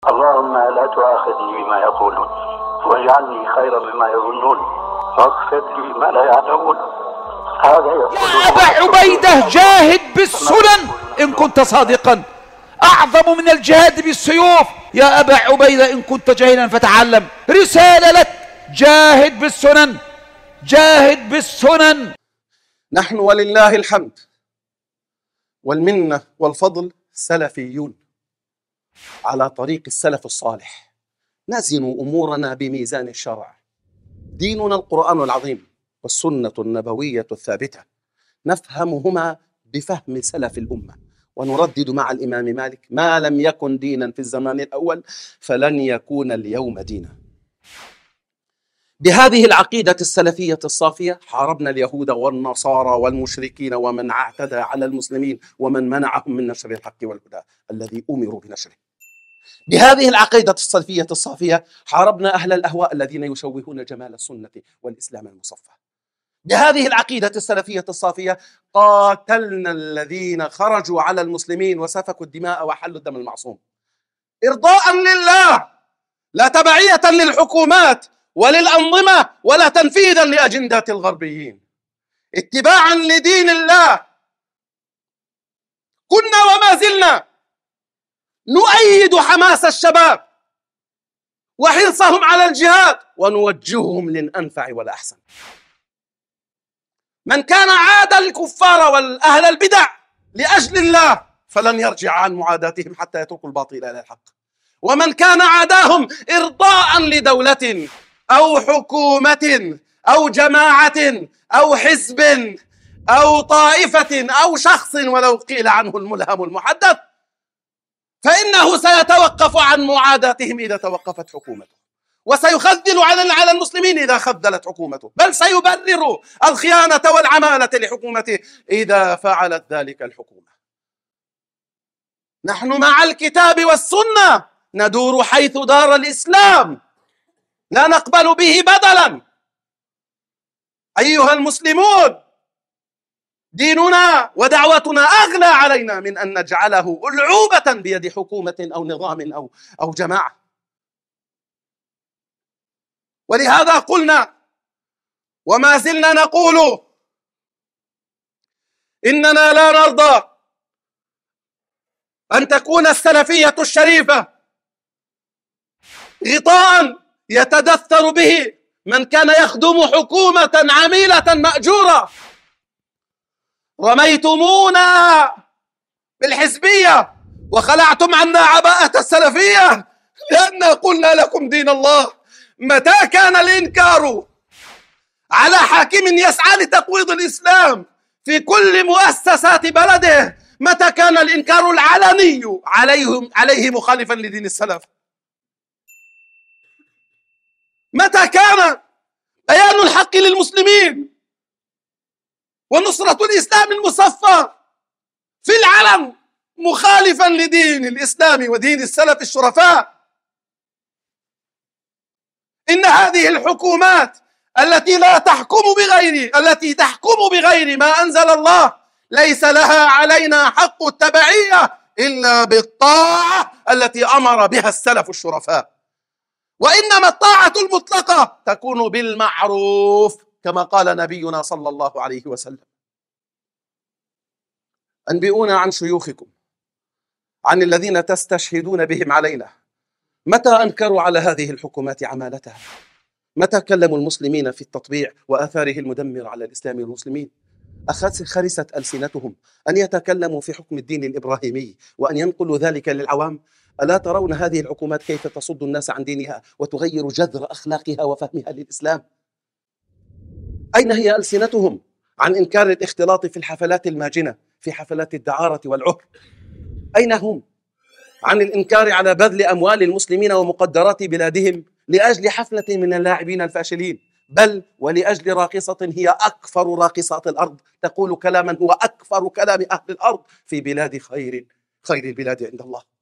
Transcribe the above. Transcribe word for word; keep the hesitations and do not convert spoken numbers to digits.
اللهم لا تؤاخذني بما يقولون واجعلني خيرا مما يظنون واغفر لي ما لا يعلمون. هذا يقول يا أبا عبيدة جاهد بالسنن إن كنت صادقا، أعظم من الجهاد بالسيوف. يا أبا عبيدة إن كنت جاهلا فتعلم، رسالة لك، جاهد بالسنن، جاهد بالسنن. نحن ولله الحمد والمنة والفضل سلفيون على طريق السلف الصالح، نزن أمورنا بميزان الشرع. ديننا القرآن العظيم والسنة النبوية الثابتة، نفهمهما بفهم سلف الأمة، ونردد مع الإمام مالك: ما لم يكن دينا في الزمان الأول فلن يكون اليوم دينا. بهذه العقيدة السلفية الصافية حاربنا اليهود والنصارى والمشركين ومن اعتدى على المسلمين ومن منعهم من نشر الحق والهدى الذي أمروا بنشره. بهذه العقيدة السلفية الصافية حاربنا أهل الأهواء الذين يشوهون جمال السنة والإسلام المصفى. بهذه العقيدة السلفية الصافية قاتلنا الذين خرجوا على المسلمين وسفكوا الدماء وحلوا الدم المعصوم، إرضاء لله لا تبعية للحكومات وللأنظمة ولا تنفيذا لأجندات الغربيين، اتباعا لدين الله. كنا وما زلنا نؤيد حماس الشباب وحرصهم على الجهاد ونوجههم للأنفع والأحسن. من كان عاد الكفار والأهل البدع لأجل الله فلن يرجع عن معاداتهم حتى يتركوا الباطل إلى الحق، ومن كان عاداهم إرضاء لدولة أو حكومة أو جماعة أو حزب أو طائفة أو شخص ولو قيل عنه الملهم المحدث، فإنه سيتوقف عن معاداتهم إذا توقفت حكومته، وسيخذل على المسلمين إذا خذلت حكومته، بل سيبرر الخيانة والعمالة لحكومته إذا فعلت ذلك الحكومة. نحن مع الكتاب والسنة ندور حيث دار الإسلام، لا نقبل به بدلا. أيها المسلمون، ديننا ودعوتنا أغلى علينا من أن نجعله ألعوبة بيد حكومة أو نظام أو أو جماعة. ولهذا قلنا وما زلنا نقول إننا لا نرضى أن تكون السلفية الشريفة غطاء يتدثر به من كان يخدم حكومة عميلة مأجورة. رميتمونا بالحزبية وخلعتم عنا عباءة السلفية لأن قلنا لكم دين الله. متى كان الإنكار على حاكم يسعى لتقويض الإسلام في كل مؤسسات بلده؟ متى كان الإنكار العلني عليهم عليه مخالفا لدين السلف؟ متى كان بيان الحق للمسلمين ونصرة الإسلام المصفى في العلن مخالفا لدين الإسلام ودين السلف الشرفاء؟ إن هذه الحكومات التي لا تحكم بغير التي تحكم بغير ما أنزل الله ليس لها علينا حق التبعية إلا بالطاعة التي أمر بها السلف الشرفاء، وإنما الطاعة المطلقة تكون بالمعروف كما قال نبينا صلى الله عليه وسلم: أنبئونا عن شيوخكم، عن الذين تستشهدون بهم علينا. متى أنكروا على هذه الحكومات عمالتها؟ متى كلموا المسلمين في التطبيع وآثاره المدمر على الإسلام والمسلمين؟ خرست ألسنتهم أن يتكلموا في حكم الدين الإبراهيمي وأن ينقلوا ذلك للعوام. ألا ترون هذه الحكومات كيف تصد الناس عن دينها وتغير جذر أخلاقها وفهمها للإسلام؟ أين هي ألسنتهم عن إنكار الاختلاط في الحفلات الماجنة، في حفلات الدعارة والعهر؟ أين هم عن الإنكار على بذل أموال المسلمين ومقدرات بلادهم لأجل حفلة من اللاعبين الفاشلين، بل ولأجل راقصة هي أكفر راقصات الأرض تقول كلاما هو أكفر كلام أهل الأرض في بلاد خير خير البلاد عند الله؟